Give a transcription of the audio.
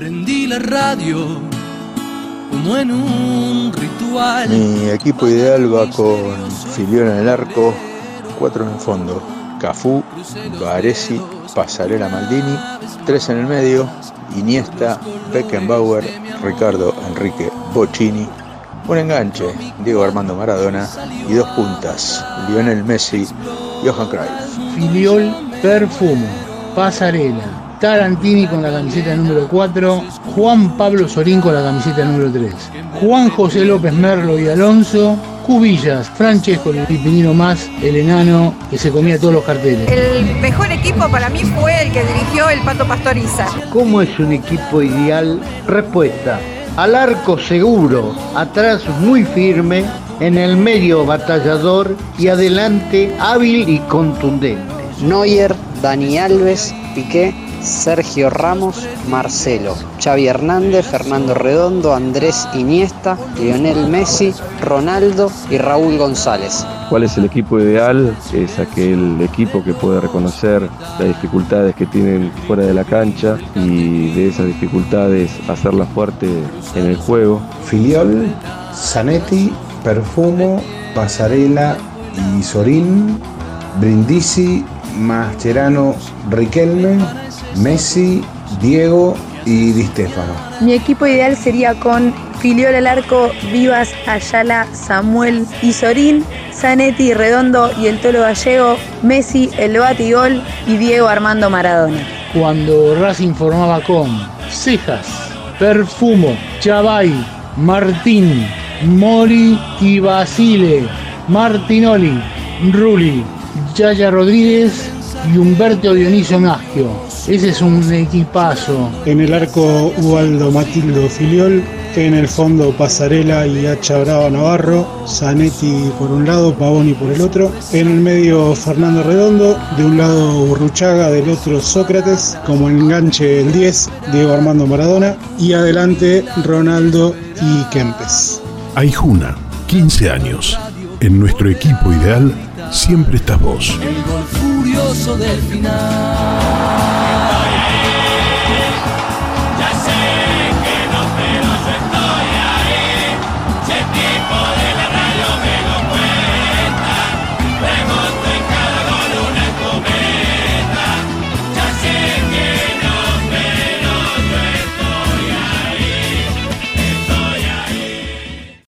Prendí la radio como en un ritual. Mi equipo ideal va con Filiol en el arco, 4 en el fondo, Cafú, Baresi, Pasarela, Maldini, 3 en el medio, Iniesta, Beckenbauer, Ricardo Enrique Bocchini, un enganche, Diego Armando Maradona, y 2 puntas, Lionel Messi, Johan Cruyff. Filiol, Perfumo, Pasarela, Tarantini con la camiseta número 4, Juan Pablo Sorín con la camiseta número 3, Juan José López Merlo y Alonso, Cubillas, Francesco y Pinino Más, el enano que se comía todos los carteles. El mejor equipo para mí fue el que dirigió el Pato Pastoriza. ¿Cómo es un equipo ideal? Respuesta: al arco seguro, atrás muy firme, en el medio batallador y adelante hábil y contundente. Neuer, Dani Alves, Piqué, Sergio Ramos, Marcelo, Xavi Hernández, Fernando Redondo, Andrés Iniesta, Lionel Messi, Ronaldo y Raúl González. ¿Cuál es el equipo ideal? Es aquel equipo que puede reconocer las dificultades que tienen fuera de la cancha y de esas dificultades hacerlas fuertes en el juego. Filiol, Zanetti, Perfumo, Pasarela y Sorín, Brindisi, Mascherano, Riquelme, Messi, Diego y Di Stéfano. Mi equipo ideal sería con Filiol al arco, Vivas, Ayala, Samuel y Sorín, Zanetti, Redondo y el Tolo Gallego, Messi, el Batigol y Diego Armando Maradona. Cuando Racing formaba con Cejas, Perfumo, Chavay, Martín, Mori y Basile, Martinoli, Rulli, Yaya Rodríguez y Humberto Dionisio Maggio. Ese es un equipazo. En el arco Ubaldo Matildo Filiol, en el fondo Pasarela y Hacha Brava Navarro, Zanetti por un lado, Pavoni por el otro, en el medio Fernando Redondo, de un lado Burruchaga, del otro Sócrates, como enganche el 10, Diego Armando Maradona, y adelante Ronaldo y Kempes. Aijuna, 15 años. En nuestro equipo ideal siempre estás vos. El gol furioso del final.